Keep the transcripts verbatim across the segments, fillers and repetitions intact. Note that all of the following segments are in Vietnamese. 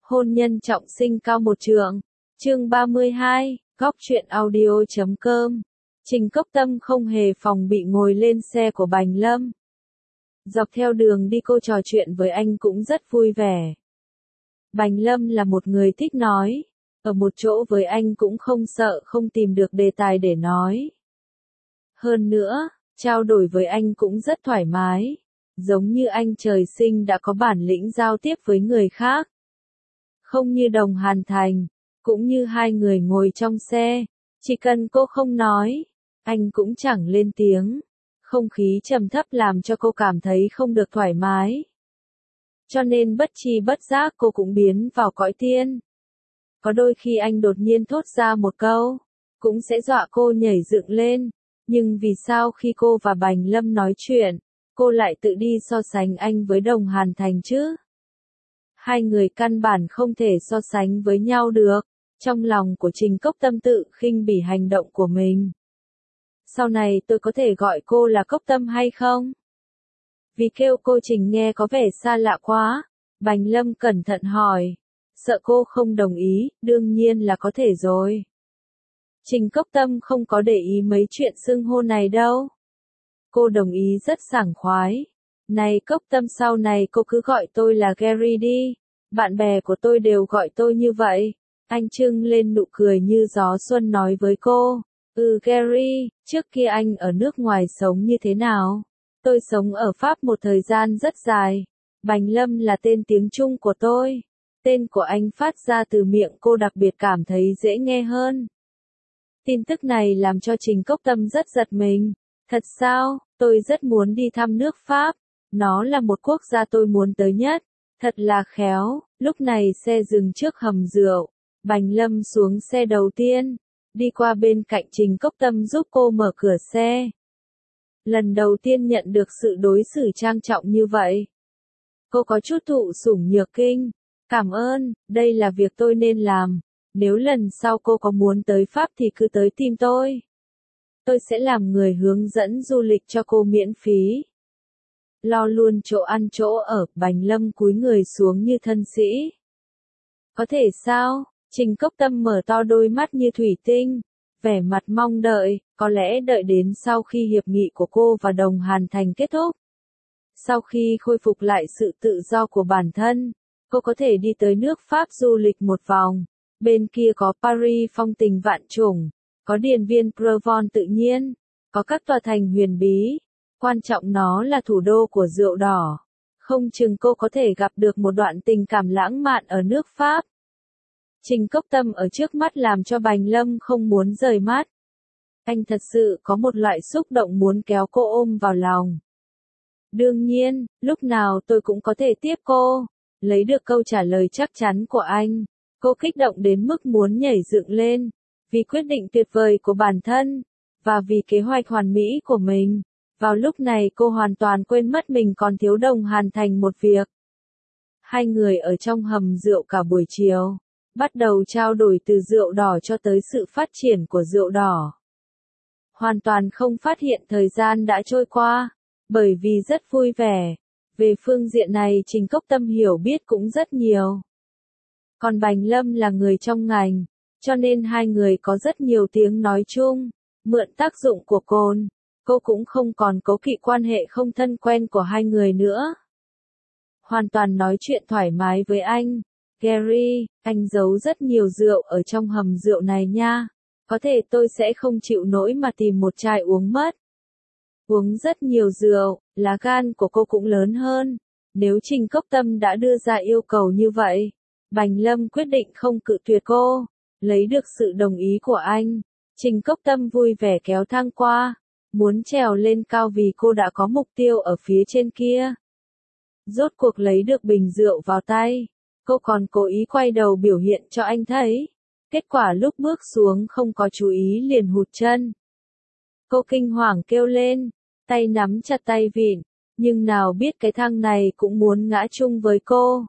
Hôn nhân trọng sinh cao một trượng. Chương ba mươi hai, góc truyện audio chấm com. Trình Cốc Tâm không hề phòng bị ngồi lên xe của Bành Lâm. Dọc theo đường đi cô trò chuyện với anh cũng rất vui vẻ. Bành Lâm là một người thích nói, ở một chỗ với anh cũng không sợ không tìm được đề tài để nói. Hơn nữa, trao đổi với anh cũng rất thoải mái, giống như anh trời sinh đã có bản lĩnh giao tiếp với người khác. Không như Đồng Hàn Thành, cũng như hai người ngồi trong xe, chỉ cần cô không nói, anh cũng chẳng lên tiếng. Không khí trầm thấp làm cho cô cảm thấy không được thoải mái. Cho nên bất tri bất giác cô cũng biến vào cõi tiên. Có đôi khi anh đột nhiên thốt ra một câu, cũng sẽ dọa cô nhảy dựng lên. Nhưng vì sao khi cô và Bành Lâm nói chuyện, cô lại tự đi so sánh anh với Đồng Hàn Thành chứ? Hai người căn bản không thể so sánh với nhau được. Trong lòng của Trình Cốc Tâm tự khinh bỉ hành động của mình. Sau này tôi có thể gọi cô là Cốc Tâm hay không? Vì kêu cô Trình nghe có vẻ xa lạ quá. Bành Lâm cẩn thận hỏi. Sợ cô không đồng ý, đương nhiên là có thể rồi. Trình Cốc Tâm không có để ý mấy chuyện xưng hô này đâu. Cô đồng ý rất sảng khoái. Này Cốc Tâm, sau này cô cứ gọi tôi là Gary đi. Bạn bè của tôi đều gọi tôi như vậy. Anh trưng lên nụ cười như gió xuân nói với cô. Ừ Gary, trước kia anh ở nước ngoài sống như thế nào? Tôi sống ở Pháp một thời gian rất dài. Bành Lâm là tên tiếng Trung của tôi. Tên của anh phát ra từ miệng cô đặc biệt cảm thấy dễ nghe hơn. Tin tức này làm cho Trình Cốc Tâm rất giật mình. Thật sao, tôi rất muốn đi thăm nước Pháp. Nó là một quốc gia tôi muốn tới nhất. Thật là khéo. Lúc này xe dừng trước hầm rượu. Bành Lâm xuống xe đầu tiên. Đi qua bên cạnh Trình Cốc Tâm giúp cô mở cửa xe. Lần đầu tiên nhận được sự đối xử trang trọng như vậy. Cô có chút thụ sủng nhược kinh. Cảm ơn, đây là việc tôi nên làm. Nếu lần sau cô có muốn tới Pháp thì cứ tới tìm tôi. Tôi sẽ làm người hướng dẫn du lịch cho cô miễn phí. Lo luôn chỗ ăn chỗ ở, Bành Lâm cúi người xuống như thân sĩ. Có thể sao? Trình Cốc Tâm mở to đôi mắt như thủy tinh, vẻ mặt mong đợi, có lẽ đợi đến sau khi hiệp nghị của cô và Đồng Hàn Thành kết thúc. Sau khi khôi phục lại sự tự do của bản thân, cô có thể đi tới nước Pháp du lịch một vòng. Bên kia có Paris phong tình vạn trùng, có điền viên Provence tự nhiên, có các tòa thành huyền bí. Quan trọng nó là thủ đô của rượu đỏ. Không chừng cô có thể gặp được một đoạn tình cảm lãng mạn ở nước Pháp. Trình Cốc Tâm ở trước mắt làm cho Bành Lâm không muốn rời mắt. Anh thật sự có một loại xúc động muốn kéo cô ôm vào lòng. Đương nhiên, lúc nào tôi cũng có thể tiếp cô. Lấy được câu trả lời chắc chắn của anh, cô kích động đến mức muốn nhảy dựng lên. Vì quyết định tuyệt vời của bản thân, và vì kế hoạch hoàn mỹ của mình. Vào lúc này cô hoàn toàn quên mất mình còn thiếu Đồng Hàn Thành một việc. Hai người ở trong hầm rượu cả buổi chiều. Bắt đầu trao đổi từ rượu đỏ cho tới sự phát triển của rượu đỏ. Hoàn toàn không phát hiện thời gian đã trôi qua, bởi vì rất vui vẻ. Về phương diện này Trình Cốc Tâm hiểu biết cũng rất nhiều. Còn Bành Lâm là người trong ngành, cho nên hai người có rất nhiều tiếng nói chung. Mượn tác dụng của cồn, cô cũng không còn cố kỵ quan hệ không thân quen của hai người nữa. Hoàn toàn nói chuyện thoải mái với anh. Gary, anh giấu rất nhiều rượu ở trong hầm rượu này nha. Có thể tôi sẽ không chịu nổi mà tìm một chai uống mất. Uống rất nhiều rượu, lá gan của cô cũng lớn hơn. Nếu Trình Cốc Tâm đã đưa ra yêu cầu như vậy, Bành Lâm quyết định không cự tuyệt cô. Lấy được sự đồng ý của anh, Trình Cốc Tâm vui vẻ kéo thang qua. Muốn trèo lên cao vì cô đã có mục tiêu ở phía trên kia. Rốt cuộc lấy được bình rượu vào tay. Cô còn cố ý quay đầu biểu hiện cho anh thấy. Kết quả lúc bước xuống không có chú ý liền hụt chân. Cô kinh hoàng kêu lên, tay nắm chặt tay vịn, nhưng nào biết cái thang này cũng muốn ngã chung với cô.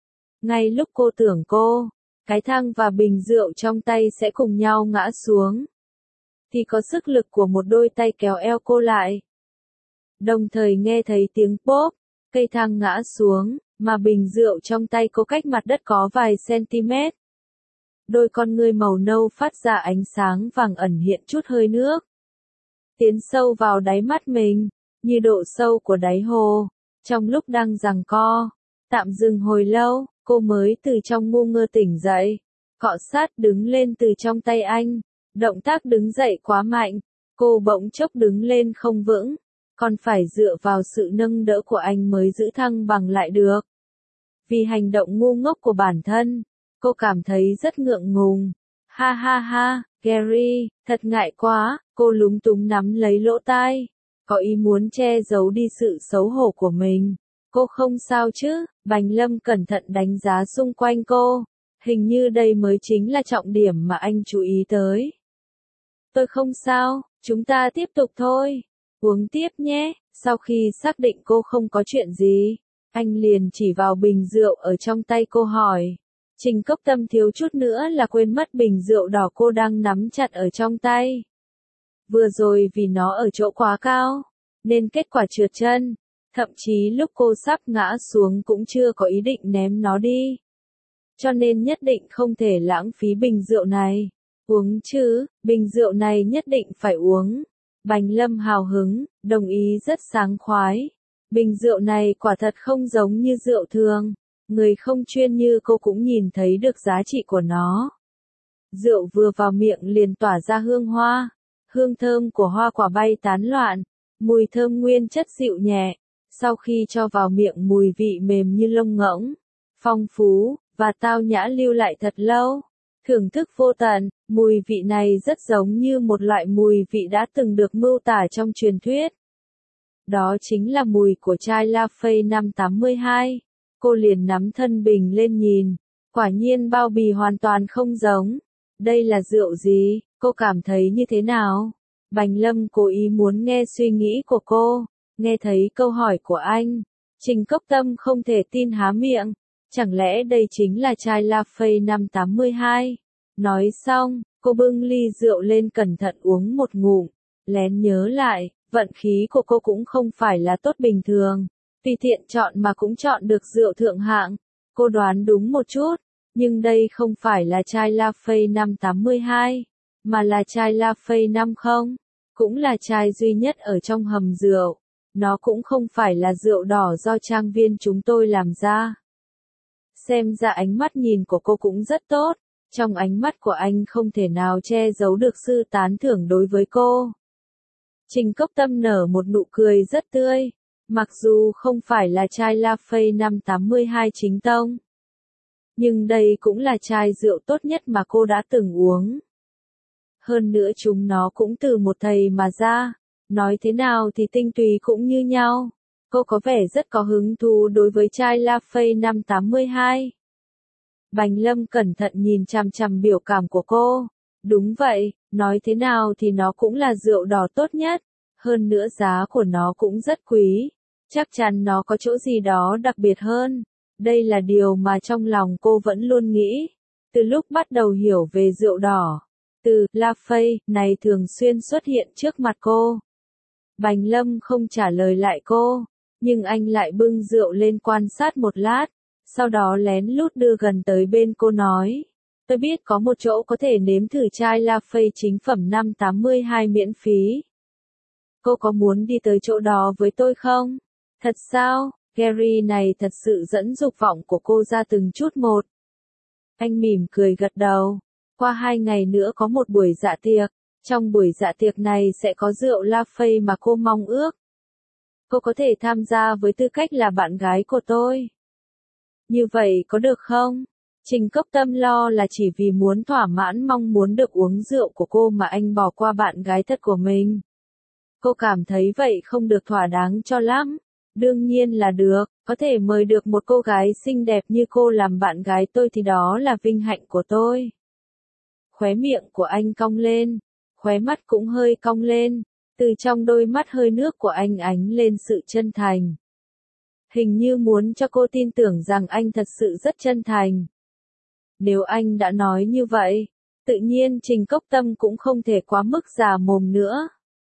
Ngay lúc cô tưởng cô, cái thang và bình rượu trong tay sẽ cùng nhau ngã xuống, thì có sức lực của một đôi tay kéo eo cô lại. Đồng thời nghe thấy tiếng bốp, cây thang ngã xuống, mà bình rượu trong tay cô cách mặt đất có vài cm. Đôi con ngươi màu nâu phát ra ánh sáng vàng ẩn hiện chút hơi nước. Tiến sâu vào đáy mắt mình, như độ sâu của đáy hồ. Trong lúc đang giằng co, tạm dừng hồi lâu, cô mới từ trong ngu ngơ tỉnh dậy. Cọ sát đứng lên từ trong tay anh. Động tác đứng dậy quá mạnh, cô bỗng chốc đứng lên không vững, còn phải dựa vào sự nâng đỡ của anh mới giữ thăng bằng lại được. Vì hành động ngu ngốc của bản thân, cô cảm thấy rất ngượng ngùng. Ha ha ha, Gary, thật ngại quá, cô lúng túng nắm lấy lỗ tai, có ý muốn che giấu đi sự xấu hổ của mình. Cô không sao chứ? Bành Lâm cẩn thận đánh giá xung quanh cô, hình như đây mới chính là trọng điểm mà anh chú ý tới. Tôi không sao, chúng ta tiếp tục thôi. Uống tiếp nhé. Sau khi xác định cô không có chuyện gì, anh liền chỉ vào bình rượu ở trong tay cô hỏi. Trình Cốc Tâm thiếu chút nữa là quên mất bình rượu đỏ cô đang nắm chặt ở trong tay. Vừa rồi vì nó ở chỗ quá cao, nên kết quả trượt chân. Thậm chí lúc cô sắp ngã xuống cũng chưa có ý định ném nó đi. Cho nên nhất định không thể lãng phí bình rượu này. Uống chứ, bình rượu này nhất định phải uống. Bành Lâm hào hứng, đồng ý rất sảng khoái. Bình rượu này quả thật không giống như rượu thường. Người không chuyên như cô cũng nhìn thấy được giá trị của nó. Rượu vừa vào miệng liền tỏa ra hương hoa. Hương thơm của hoa quả bay tán loạn. Mùi thơm nguyên chất dịu nhẹ. Sau khi cho vào miệng mùi vị mềm như lông ngỗng. Phong phú, và tao nhã lưu lại thật lâu. Thưởng thức vô tận, mùi vị này rất giống như một loại mùi vị đã từng được mưu tả trong truyền thuyết. Đó chính là mùi của chai La Fay năm tám mươi hai. Cô liền nắm thân bình lên nhìn. Quả nhiên bao bì hoàn toàn không giống. Đây là rượu gì? Cô cảm thấy như thế nào? Bành Lâm cố ý muốn nghe suy nghĩ của cô. Nghe thấy câu hỏi của anh. Trình Cốc Tâm không thể tin há miệng. Chẳng lẽ đây chính là chai La Fay năm tám mươi hai? Nói xong, cô bưng ly rượu lên cẩn thận uống một ngụm. Lén nhớ lại, vận khí của cô cũng không phải là tốt bình thường. Tùy tiện chọn mà cũng chọn được rượu thượng hạng. Cô đoán đúng một chút, nhưng đây không phải là chai La Fay năm tám mươi hai, mà là chai La Fay năm mươi. Cũng là chai duy nhất ở trong hầm rượu. Nó cũng không phải là rượu đỏ do trang viên chúng tôi làm ra. Xem ra ánh mắt nhìn của cô cũng rất tốt. Trong ánh mắt của anh không thể nào che giấu được sự tán thưởng đối với cô. Trình Cốc Tâm nở một nụ cười rất tươi. Mặc dù không phải là chai La Fay năm tám mươi hai chính tông, nhưng đây cũng là chai rượu tốt nhất mà cô đã từng uống. Hơn nữa chúng nó cũng từ một thầy mà ra. Nói thế nào thì tinh túy cũng như nhau. Cô có vẻ rất có hứng thú đối với chai La Fay năm tám mươi hai. Bành Lâm cẩn thận nhìn chằm chằm biểu cảm của cô. Đúng vậy, nói thế nào thì nó cũng là rượu đỏ tốt nhất. Hơn nữa giá của nó cũng rất quý. Chắc chắn nó có chỗ gì đó đặc biệt hơn. Đây là điều mà trong lòng cô vẫn luôn nghĩ. Từ lúc bắt đầu hiểu về rượu đỏ, từ La Fay này thường xuyên xuất hiện trước mặt cô. Bành Lâm không trả lời lại cô, nhưng anh lại bưng rượu lên quan sát một lát, sau đó lén lút đưa gần tới bên cô nói. Tôi biết có một chỗ có thể nếm thử chai La Fay chính phẩm năm tám mươi hai miễn phí. Cô có muốn đi tới chỗ đó với tôi không? Thật sao? Gary này thật sự dẫn dục vọng của cô ra từng chút một. Anh mỉm cười gật đầu. Qua hai ngày nữa có một buổi dạ tiệc. Trong buổi dạ tiệc này sẽ có rượu La Fay mà cô mong ước. Cô có thể tham gia với tư cách là bạn gái của tôi. Như vậy có được không? Trình Cốc Tâm lo là chỉ vì muốn thỏa mãn mong muốn được uống rượu của cô mà anh bỏ qua bạn gái thật của mình. Cô cảm thấy vậy không được thỏa đáng cho lắm. Đương nhiên là được, có thể mời được một cô gái xinh đẹp như cô làm bạn gái tôi thì đó là vinh hạnh của tôi. Khóe miệng của anh cong lên, khóe mắt cũng hơi cong lên, từ trong đôi mắt hơi nước của anh ánh lên sự chân thành. Hình như muốn cho cô tin tưởng rằng anh thật sự rất chân thành. Nếu anh đã nói như vậy, tự nhiên Trình Cốc Tâm cũng không thể quá mức già mồm nữa.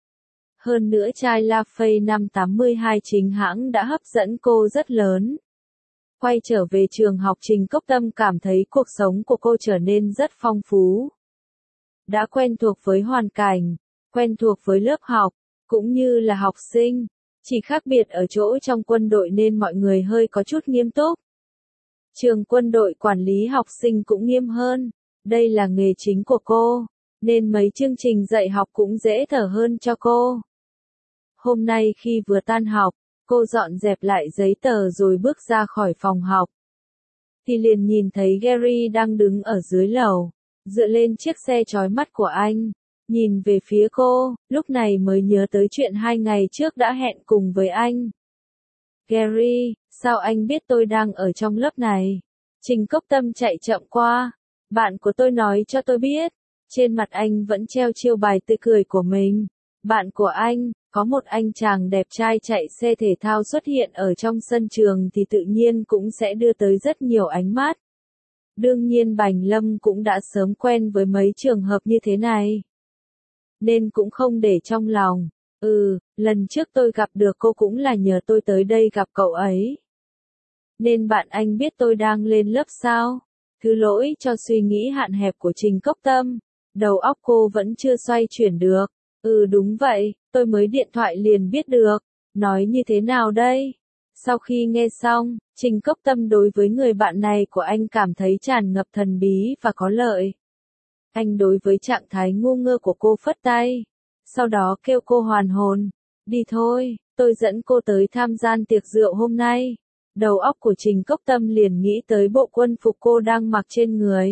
Hơn nữa chai La Fay năm tám mươi hai chính hãng đã hấp dẫn cô rất lớn. Quay trở về trường học, Trình Cốc Tâm cảm thấy cuộc sống của cô trở nên rất phong phú. Đã quen thuộc với hoàn cảnh, quen thuộc với lớp học, cũng như là học sinh. Chỉ khác biệt ở chỗ trong quân đội nên mọi người hơi có chút nghiêm túc. Trường quân đội quản lý học sinh cũng nghiêm hơn. Đây là nghề chính của cô, nên mấy chương trình dạy học cũng dễ thở hơn cho cô. Hôm nay khi vừa tan học, cô dọn dẹp lại giấy tờ rồi bước ra khỏi phòng học. Thì liền nhìn thấy Gary đang đứng ở dưới lầu, dựa lên chiếc xe chói mắt của anh, nhìn về phía cô, lúc này mới nhớ tới chuyện hai ngày trước đã hẹn cùng với anh. Gary, sao anh biết tôi đang ở trong lớp này? Trình Cốc Tâm chạy chậm qua. Bạn của tôi nói cho tôi biết. Trên mặt anh vẫn treo chiêu bài tươi cười của mình. Bạn của anh, có một anh chàng đẹp trai chạy xe thể thao xuất hiện ở trong sân trường thì tự nhiên cũng sẽ đưa tới rất nhiều ánh mắt. Đương nhiên Bành Lâm cũng đã sớm quen với mấy trường hợp như thế này, nên cũng không để trong lòng. Ừ, lần trước tôi gặp được cô cũng là nhờ tôi tới đây gặp cậu ấy. Nên bạn anh biết tôi đang lên lớp sao? Thứ lỗi cho suy nghĩ hạn hẹp của Trình Cốc Tâm. Đầu óc cô vẫn chưa xoay chuyển được. Ừ đúng vậy, tôi mới điện thoại liền biết được. Nói như thế nào đây? Sau khi nghe xong, Trình Cốc Tâm đối với người bạn này của anh cảm thấy tràn ngập thần bí và có lợi. Anh đối với trạng thái ngu ngơ của cô phất tay. Sau đó kêu cô hoàn hồn. Đi thôi, tôi dẫn cô tới tham gia tiệc rượu hôm nay. Đầu óc của Trình Cốc Tâm liền nghĩ tới bộ quân phục cô đang mặc trên người.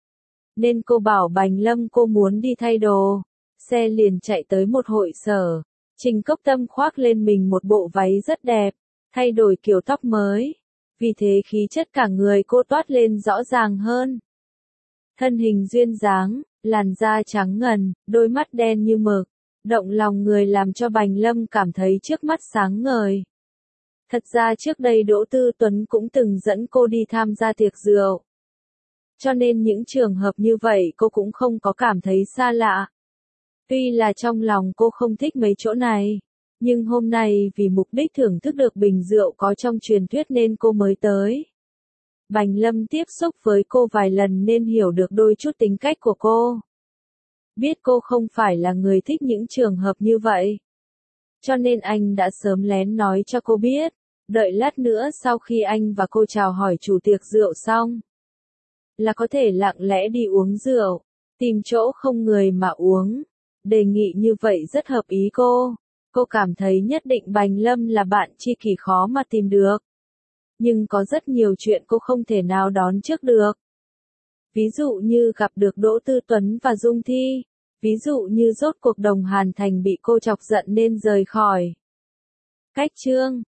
Nên cô bảo Bành Lâm cô muốn đi thay đồ. Xe liền chạy tới một hội sở. Trình Cốc Tâm khoác lên mình một bộ váy rất đẹp, thay đổi kiểu tóc mới. Vì thế khí chất cả người cô toát lên rõ ràng hơn. Thân hình duyên dáng, làn da trắng ngần, đôi mắt đen như mực, động lòng người làm cho Bành Lâm cảm thấy trước mắt sáng ngời. Thật ra trước đây Đỗ Tư Tuấn cũng từng dẫn cô đi tham gia tiệc rượu. Cho nên những trường hợp như vậy cô cũng không có cảm thấy xa lạ. Tuy là trong lòng cô không thích mấy chỗ này, nhưng hôm nay vì mục đích thưởng thức được bình rượu có trong truyền thuyết nên cô mới tới. Bành Lâm tiếp xúc với cô vài lần nên hiểu được đôi chút tính cách của cô. Biết cô không phải là người thích những trường hợp như vậy. Cho nên anh đã sớm lén nói cho cô biết, đợi lát nữa sau khi anh và cô chào hỏi chủ tiệc rượu xong, là có thể lặng lẽ đi uống rượu, tìm chỗ không người mà uống. Đề nghị như vậy rất hợp ý cô. Cô cảm thấy nhất định Bành Lâm là bạn tri kỷ khó mà tìm được. Nhưng có rất nhiều chuyện cô không thể nào đón trước được. Ví dụ như gặp được Đỗ Tư Tuấn và Dung Thi. Ví dụ như rốt cuộc Đồng Hàn Thành bị cô chọc giận nên rời khỏi. Cách chương